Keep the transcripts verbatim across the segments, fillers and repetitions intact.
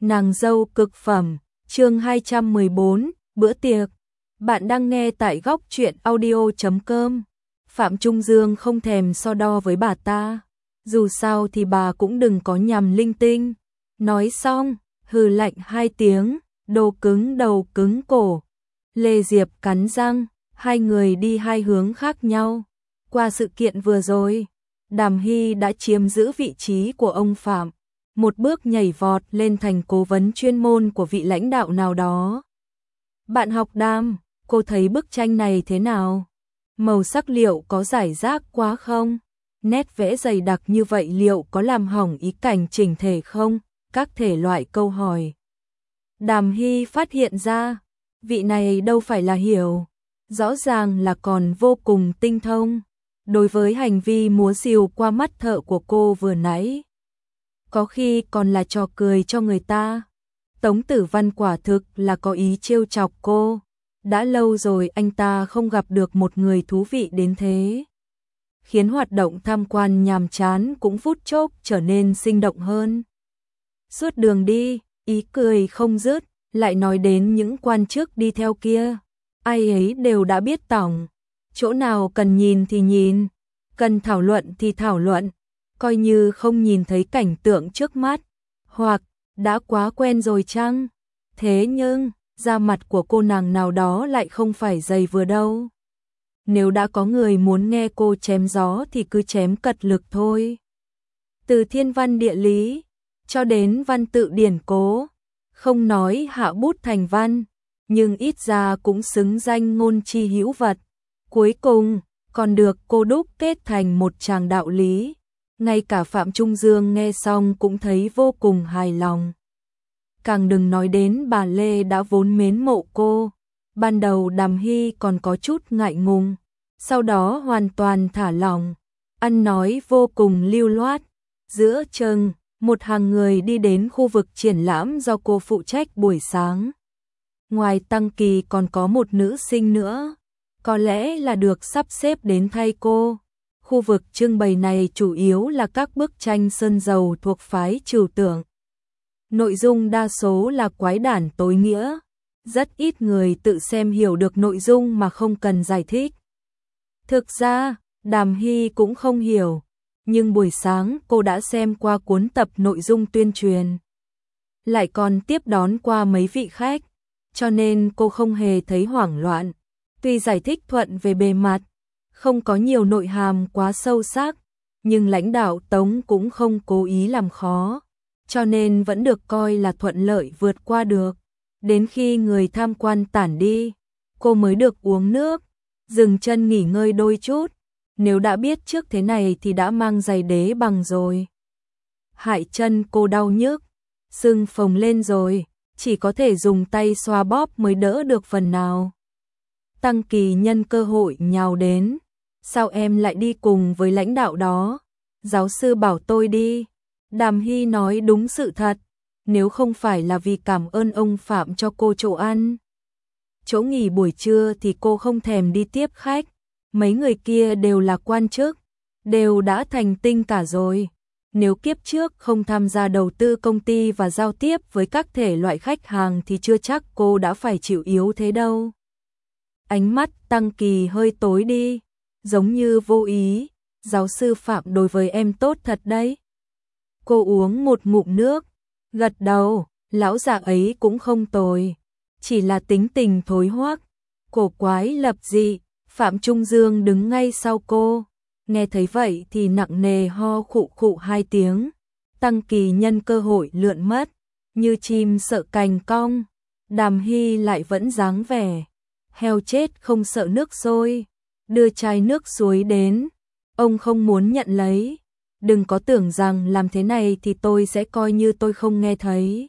Nàng dâu cực phẩm, chương hai trăm mười bốn, bữa tiệc. Bạn đang nghe tại góc truyện audio chấm com. Phạm Trung Dương không thèm so đo với bà ta. Dù sao thì bà cũng đừng có nhằm linh tinh. Nói xong, hừ lạnh hai tiếng, đồ cứng đầu cứng cổ. Lê Diệp cắn răng, hai người đi hai hướng khác nhau. Qua sự kiện vừa rồi, Đàm Hy đã chiếm giữ vị trí của ông Phạm. Một bước nhảy vọt lên thành cố vấn chuyên môn của vị lãnh đạo nào đó. Bạn học Đàm, cô thấy bức tranh này thế nào? Màu sắc liệu có rải rác quá không? Nét vẽ dày đặc như vậy liệu có làm hỏng ý cảnh chỉnh thể không? Các thể loại câu hỏi. Đàm Hy phát hiện ra, vị này đâu phải là hiểu, rõ ràng là còn vô cùng tinh thông. Đối với hành vi múa rìu qua mắt thợ của cô vừa nãy, có khi còn là trò cười cho người ta. Tống Tử Văn quả thực là có ý trêu chọc cô. Đã lâu rồi anh ta không gặp được một người thú vị đến thế. Khiến hoạt động tham quan nhàm chán cũng phút chốc trở nên sinh động hơn. Suốt đường đi, ý cười không dứt, lại nói đến những quan chức đi theo kia. Ai ấy đều đã biết tỏng. Chỗ nào cần nhìn thì nhìn, cần thảo luận thì thảo luận. Coi như không nhìn thấy cảnh tượng trước mắt, hoặc đã quá quen rồi chăng? Thế nhưng, da mặt của cô nàng nào đó lại không phải dày vừa đâu. Nếu đã có người muốn nghe cô chém gió thì cứ chém cật lực thôi. Từ thiên văn địa lý, cho đến văn tự điển cố, không nói hạ bút thành văn, nhưng ít ra cũng xứng danh ngôn chi hữu vật. Cuối cùng, còn được cô đúc kết thành một tràng đạo lý. Ngay cả Phạm Trung Dương nghe xong cũng thấy vô cùng hài lòng. Càng đừng nói đến bà Lê đã vốn mến mộ cô. Ban đầu Đàm Hy còn có chút ngại ngùng, sau đó hoàn toàn thả lỏng, ăn nói vô cùng lưu loát. Giữa chừng, một hàng người đi đến khu vực triển lãm do cô phụ trách buổi sáng. Ngoài Tăng Kỳ còn có một nữ sinh nữa, có lẽ là được sắp xếp đến thay cô. Khu vực trưng bày này chủ yếu là các bức tranh sơn dầu thuộc phái Trừu Tượng. Nội dung đa số là quái đản tối nghĩa, rất ít người tự xem hiểu được nội dung mà không cần giải thích. Thực ra, Đàm Hy cũng không hiểu, nhưng buổi sáng cô đã xem qua cuốn tập nội dung tuyên truyền, lại còn tiếp đón qua mấy vị khách, cho nên cô không hề thấy hoảng loạn. Tuy giải thích thuận về bề mặt, không có nhiều nội hàm quá sâu sắc, nhưng lãnh đạo Tống cũng không cố ý làm khó, cho nên vẫn được coi là thuận lợi vượt qua được. Đến khi người tham quan tản đi, cô mới được uống nước, dừng chân nghỉ ngơi đôi chút. Nếu đã biết trước thế này thì đã mang giày đế bằng rồi. Hại chân cô đau nhức, sưng phồng lên rồi, chỉ có thể dùng tay xoa bóp mới đỡ được phần nào. Tăng Kỳ nhân cơ hội nhào đến. Sao em lại đi cùng với lãnh đạo đó? Giáo sư bảo tôi đi. Đàm Hy nói đúng sự thật. Nếu không phải là vì cảm ơn ông Phạm cho cô chỗ ăn, chỗ nghỉ buổi trưa thì cô không thèm đi tiếp khách. Mấy người kia đều là quan chức, đều đã thành tinh cả rồi. Nếu kiếp trước không tham gia đầu tư công ty và giao tiếp với các thể loại khách hàng thì chưa chắc cô đã phải chịu yếu thế đâu. Ánh mắt Tăng Kỳ hơi tối đi, giống như vô ý. Giáo sư Phạm đối với em tốt thật đấy. Cô uống một ngụm nước, gật đầu, lão già ấy cũng không tồi, chỉ là tính tình thối hoắc, cổ quái lập dị. Phạm Trung Dương đứng ngay sau cô, nghe thấy vậy thì nặng nề ho khụ khụ hai tiếng. Tăng Kỳ nhân cơ hội lượn mất, như chim sợ cành cong. Đàm Hy lại vẫn dáng vẻ heo chết không sợ nước sôi, đưa chai nước suối đến. Ông không muốn nhận lấy, đừng có tưởng rằng làm thế này thì tôi sẽ coi như tôi không nghe thấy.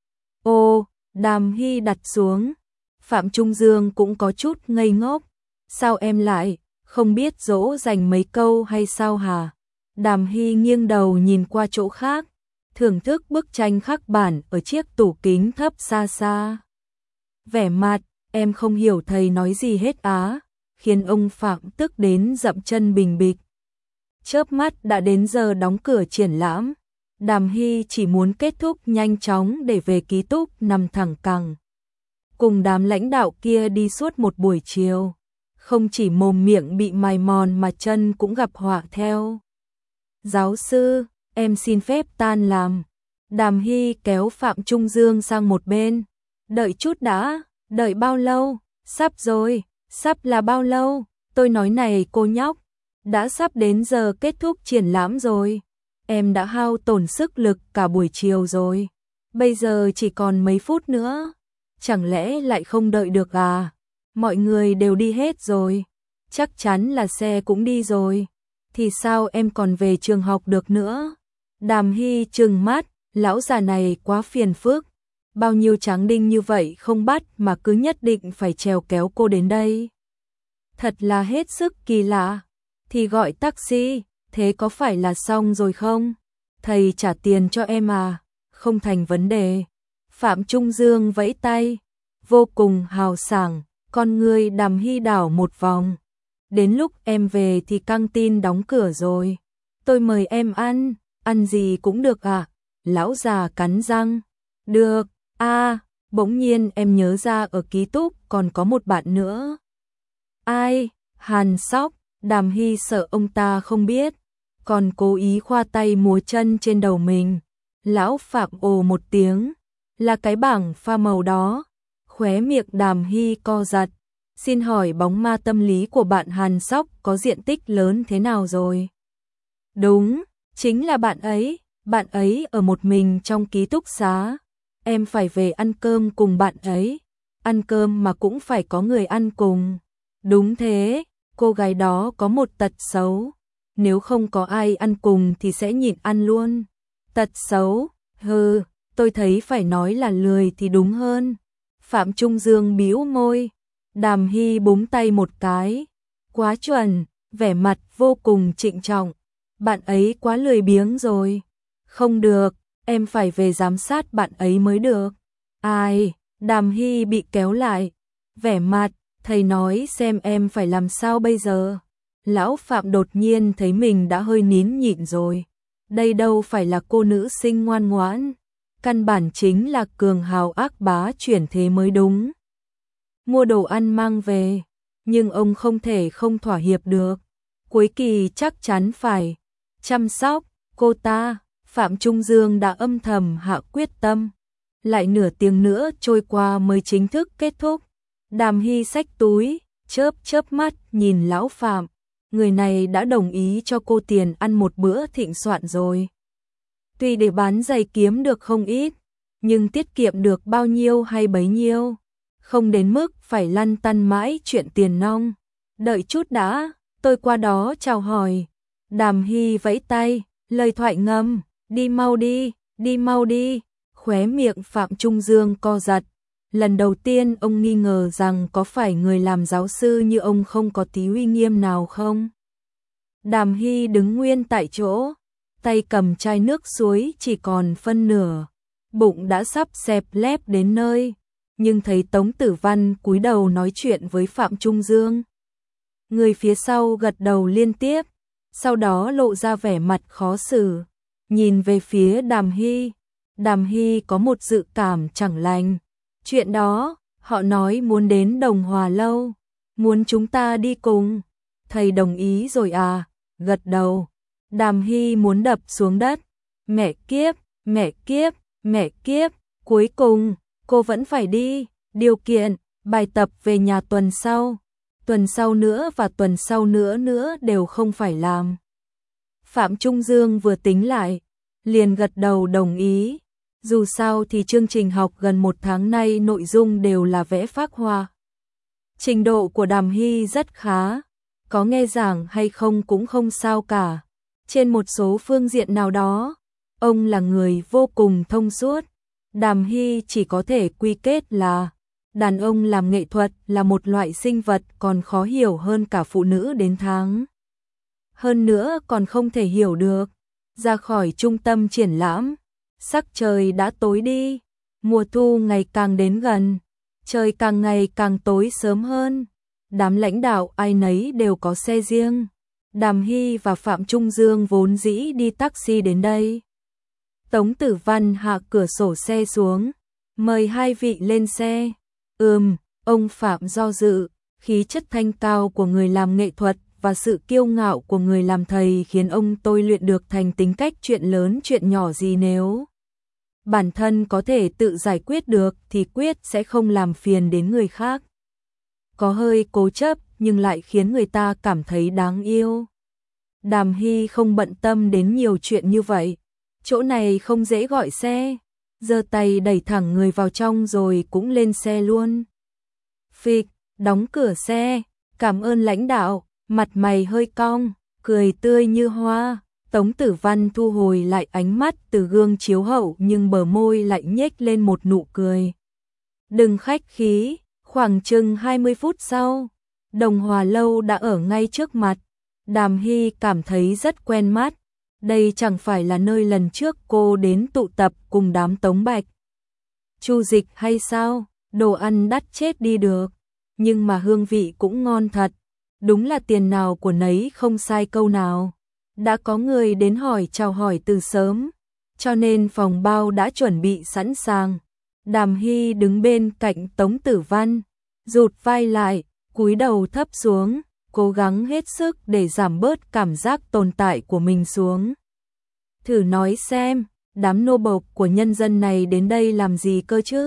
Ô, Đàm Hy đặt xuống. Phạm Trung Dương cũng có chút ngây ngốc. Sao em lại không biết dỗ dành mấy câu hay sao hả? Đàm Hy nghiêng đầu nhìn qua chỗ khác, thưởng thức bức tranh khắc bản ở chiếc tủ kính thấp xa xa. Vẻ mặt, em không hiểu thầy nói gì hết á, khiến ông Phạm tức đến dậm chân bình bịch. Chớp mắt đã đến giờ đóng cửa triển lãm. Đàm Hy chỉ muốn kết thúc nhanh chóng để về ký túc nằm thẳng cẳng. Cùng đám lãnh đạo kia đi suốt một buổi chiều. Không chỉ mồm miệng bị mài mòn mà chân cũng gặp họa theo. Giáo sư, em xin phép tan làm. Đàm Hy kéo Phạm Trung Dương sang một bên. Đợi chút đã, đợi bao lâu? Sắp rồi, sắp là bao lâu? Tôi nói này cô nhóc, đã sắp đến giờ kết thúc triển lãm rồi. Em đã hao tổn sức lực cả buổi chiều rồi. Bây giờ chỉ còn mấy phút nữa. Chẳng lẽ lại không đợi được à? Mọi người đều đi hết rồi. Chắc chắn là xe cũng đi rồi. Thì sao em còn về trường học được nữa? Đàm Hy trừng mắt, lão già này quá phiền phức. Bao nhiêu tráng đinh như vậy không bắt mà cứ nhất định phải trèo kéo cô đến đây. Thật là hết sức kỳ lạ. Thì gọi taxi, thế có phải là xong rồi không? Thầy trả tiền cho em à? Không thành vấn đề. Phạm Trung Dương vẫy tay, vô cùng hào sảng, con người Đàm Hy đảo một vòng. Đến lúc em về thì căng tin đóng cửa rồi. Tôi mời em ăn, ăn gì cũng được à? Lão già cắn răng. Được, a à, bỗng nhiên em nhớ ra ở ký túc còn có một bạn nữa. Ai? Hàn Sóc. Đàm Hy sợ ông ta không biết, còn cố ý khoa tay múa chân trên đầu mình. Lão Phạm ồ một tiếng, là cái bảng pha màu đó. Khóe miệng Đàm Hy co giật. Xin hỏi bóng ma tâm lý của bạn Hàn Sóc có diện tích lớn thế nào rồi? Đúng, chính là bạn ấy. Bạn ấy ở một mình trong ký túc xá. Em phải về ăn cơm cùng bạn ấy. Ăn cơm mà cũng phải có người ăn cùng. Đúng thế, cô gái đó có một tật xấu. Nếu không có ai ăn cùng thì sẽ nhịn ăn luôn. Tật xấu, hừ, tôi thấy phải nói là lười thì đúng hơn. Phạm Trung Dương bĩu môi. Đàm Hy búng tay một cái. Quá chuẩn, vẻ mặt vô cùng trịnh trọng. Bạn ấy quá lười biếng rồi. Không được, em phải về giám sát bạn ấy mới được. Ai? Đàm Hy bị kéo lại. Vẻ mặt, thầy nói xem em phải làm sao bây giờ. Lão Phạm đột nhiên thấy mình đã hơi nín nhịn rồi. Đây đâu phải là cô nữ sinh ngoan ngoãn. Căn bản chính là cường hào ác bá chuyển thế mới đúng. Mua đồ ăn mang về, nhưng ông không thể không thỏa hiệp được. Cuối kỳ chắc chắn phải chăm sóc cô ta. Phạm Trung Dương đã âm thầm hạ quyết tâm. Lại nửa tiếng nữa trôi qua mới chính thức kết thúc. Đàm Hy xách túi, chớp chớp mắt nhìn lão Phạm. Người này đã đồng ý cho cô tiền ăn một bữa thịnh soạn rồi. Tuy để bán giày kiếm được không ít, nhưng tiết kiệm được bao nhiêu hay bấy nhiêu. Không đến mức phải lăn tăn mãi chuyện tiền nong. Đợi chút đã, tôi qua đó chào hỏi. Đàm Hy vẫy tay, lời thoại ngầm. Đi mau đi, đi mau đi. Khóe miệng Phạm Trung Dương co giật. Lần đầu tiên ông nghi ngờ rằng có phải người làm giáo sư như ông không có tí uy nghiêm nào không. Đàm Hy đứng nguyên tại chỗ, tay cầm chai nước suối chỉ còn phân nửa. Bụng đã sắp xẹp lép đến nơi, nhưng thấy Tống Tử Văn cúi đầu nói chuyện với Phạm Trung Dương. Người phía sau gật đầu liên tiếp, sau đó lộ ra vẻ mặt khó xử. Nhìn về phía Đàm Hy, Đàm Hy có một dự cảm chẳng lành. Chuyện đó, họ nói muốn đến Đồng Hòa Lâu, muốn chúng ta đi cùng. Thầy đồng ý rồi à? Gật đầu. Đàm Hy muốn đập xuống đất. Mẹ kiếp, mẹ kiếp, mẹ kiếp. Cuối cùng, cô vẫn phải đi. Điều kiện, bài tập về nhà tuần sau. Tuần sau nữa và tuần sau nữa nữa đều không phải làm. Phạm Trung Dương vừa tính lại, liền gật đầu đồng ý. Dù sao thì chương trình học gần một tháng nay nội dung đều là vẽ phác hoa. Trình độ của Đàm Hy rất khá, có nghe giảng hay không cũng không sao cả. Trên một số phương diện nào đó, ông là người vô cùng thông suốt. Đàm Hy chỉ có thể quy kết là đàn ông làm nghệ thuật là một loại sinh vật còn khó hiểu hơn cả phụ nữ đến tháng. Hơn nữa còn không thể hiểu được. Ra khỏi trung tâm triển lãm, sắc trời đã tối đi, mùa thu ngày càng đến gần, trời càng ngày càng tối sớm hơn. Đám lãnh đạo ai nấy đều có xe riêng. Đàm Hy và Phạm Trung Dương vốn dĩ đi taxi đến đây. Tống Tử Văn hạ cửa sổ xe xuống, mời hai vị lên xe. Ừm, ông Phạm do dự, khí chất thanh cao của người làm nghệ thuật và sự kiêu ngạo của người làm thầy khiến ông tôi luyện được thành tính cách chuyện lớn chuyện nhỏ gì nếu bản thân có thể tự giải quyết được thì quyết sẽ không làm phiền đến người khác. Có hơi cố chấp nhưng lại khiến người ta cảm thấy đáng yêu. Đàm Hy không bận tâm đến nhiều chuyện như vậy. Chỗ này không dễ gọi xe. Giơ tay đẩy thẳng người vào trong rồi cũng lên xe luôn. Phịch, đóng cửa xe. Cảm ơn lãnh đạo. Mặt mày hơi cong, cười tươi như hoa. Tống Tử Văn thu hồi lại ánh mắt từ gương chiếu hậu nhưng bờ môi lại nhếch lên một nụ cười. Đừng khách khí. Khoảng chừng hai mươi phút sau, Đồng Hòa Lâu đã ở ngay trước mặt. Đàm Hy cảm thấy rất quen mắt. Đây chẳng phải là nơi lần trước cô đến tụ tập cùng đám Tống Bạch Chu Dịch hay sao? Đồ ăn đắt chết đi được, nhưng mà hương vị cũng ngon thật. Đúng là tiền nào của nấy không sai câu nào. Đã có người đến hỏi chào hỏi từ sớm, cho nên phòng bao đã chuẩn bị sẵn sàng. Đàm Hy đứng bên cạnh Tống Tử Văn, rụt vai lại, cúi đầu thấp xuống, cố gắng hết sức để giảm bớt cảm giác tồn tại của mình xuống. Thử nói xem, đám nô bộc của nhân dân này đến đây làm gì cơ chứ?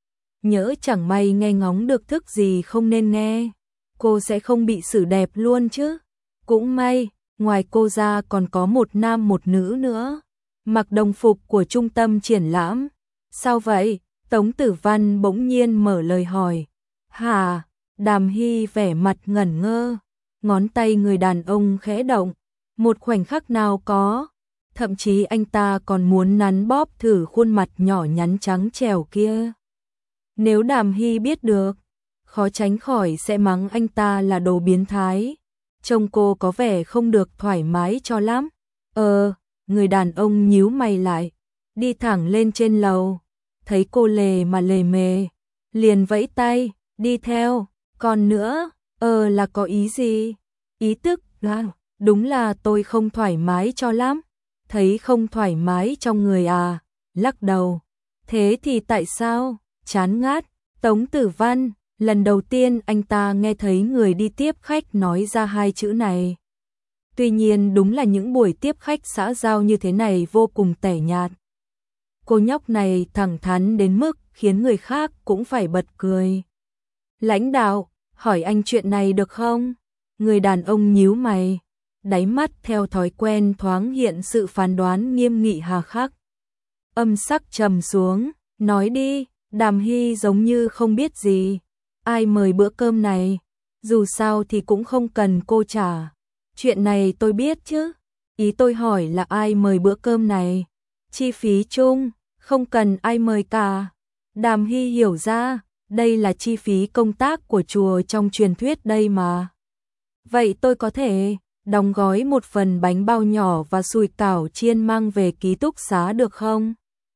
Nhỡ chẳng may nghe ngóng được thức gì không nên nghe, cô sẽ không bị xử đẹp luôn chứ? Cũng may, ngoài cô ra còn có một nam một nữ nữa, mặc đồng phục của trung tâm triển lãm. Sao vậy? Tống Tử Văn bỗng nhiên mở lời hỏi. Hả? Đàm Hy vẻ mặt ngẩn ngơ, ngón tay người đàn ông khẽ động, một khoảnh khắc nào có, thậm chí anh ta còn muốn nắn bóp thử khuôn mặt nhỏ nhắn trắng trẻo kia. Nếu Đàm Hy biết được, khó tránh khỏi sẽ mắng anh ta là đồ biến thái. Trông cô có vẻ không được thoải mái cho lắm. Ờ, người đàn ông nhíu mày lại, đi thẳng lên trên lầu, thấy cô lề mà lề mề, liền vẫy tay, đi theo. Còn nữa, ờ là có ý gì? Ý tức là, đúng là tôi không thoải mái cho lắm. Thấy không thoải mái trong người à? Lắc đầu. Thế thì tại sao? Chán ngát. Tống Tử Văn, lần đầu tiên anh ta nghe thấy người đi tiếp khách nói ra hai chữ này. Tuy nhiên đúng là những buổi tiếp khách xã giao như thế này vô cùng tẻ nhạt. Cô nhóc này thẳng thắn đến mức khiến người khác cũng phải bật cười. Lãnh đạo, hỏi anh chuyện này được không? Người đàn ông nhíu mày, đáy mắt theo thói quen thoáng hiện sự phán đoán nghiêm nghị hà khắc. Âm sắc trầm xuống, nói đi. Đàm Hy giống như không biết gì. Ai mời bữa cơm này? Dù sao thì cũng không cần cô trả. Chuyện này tôi biết chứ. Ý tôi hỏi là ai mời bữa cơm này? Chi phí chung, không cần ai mời cả. Đàm Hy hiểu ra, đây là chi phí công tác của chùa trong truyền thuyết đây mà. Vậy tôi có thể đóng gói một phần bánh bao nhỏ và sủi cảo chiên mang về ký túc xá được không?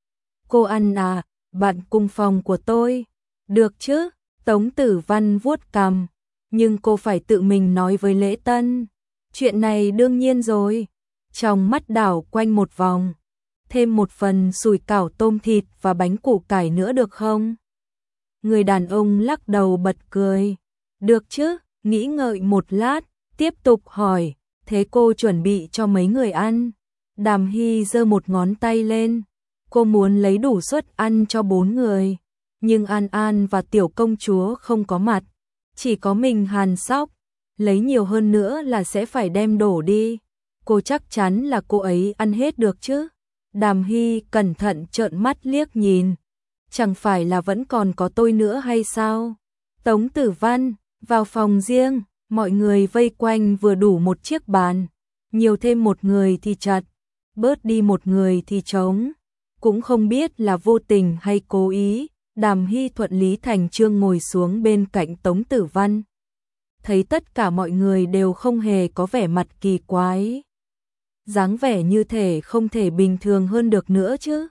Cô ăn à? Bạn cùng phòng của tôi. Được chứ? Tống Tử Văn vuốt cằm. Nhưng cô phải tự mình nói với Lễ Tân. Chuyện này đương nhiên rồi. Trong mắt đảo quanh một vòng. Thêm một phần sủi cảo tôm thịt và bánh củ cải nữa được không? Người đàn ông lắc đầu bật cười. Được chứ? Nghĩ ngợi một lát, tiếp tục hỏi. Thế cô chuẩn bị cho mấy người ăn? Đàm Hy giơ một ngón tay lên. Cô muốn lấy đủ suất ăn cho bốn người, nhưng An An và tiểu công chúa không có mặt, chỉ có mình Hàn Sóc, lấy nhiều hơn nữa là sẽ phải đem đổ đi. Cô chắc chắn là cô ấy ăn hết được chứ? Đàm Hy cẩn thận trợn mắt liếc nhìn, chẳng phải là vẫn còn có tôi nữa hay sao? Tống Tử Văn, vào phòng riêng, mọi người vây quanh vừa đủ một chiếc bàn, nhiều thêm một người thì chật, bớt đi một người thì trống. Cũng không biết là vô tình hay cố ý, Đàm Hy thuận lý thành chương ngồi xuống bên cạnh Tống Tử Văn. Thấy tất cả mọi người đều không hề có vẻ mặt kỳ quái. Dáng vẻ như thể không thể bình thường hơn được nữa chứ.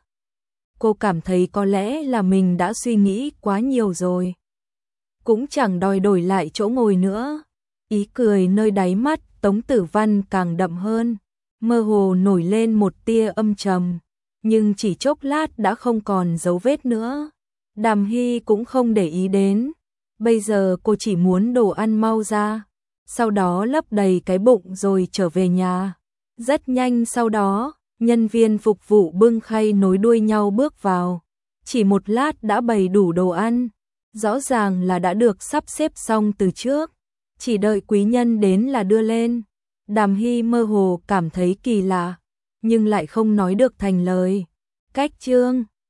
Cô cảm thấy có lẽ là mình đã suy nghĩ quá nhiều rồi. Cũng chẳng đòi đổi lại chỗ ngồi nữa. Ý cười nơi đáy mắt Tống Tử Văn càng đậm hơn, mơ hồ nổi lên một tia âm trầm. nhưng chỉ chốc lát đã không còn dấu vết nữa. Đàm Hy cũng không để ý đến, bây giờ cô chỉ muốn đồ ăn mau ra, sau đó lấp đầy cái bụng rồi trở về nhà. Rất nhanh sau đó, nhân viên phục vụ bưng khay nối đuôi nhau bước vào, chỉ một lát đã bày đủ đồ ăn, rõ ràng là đã được sắp xếp xong từ trước, chỉ đợi quý nhân đến là đưa lên. Đàm Hy mơ hồ cảm thấy kỳ lạ, nhưng lại không nói được thành lời. Cách chương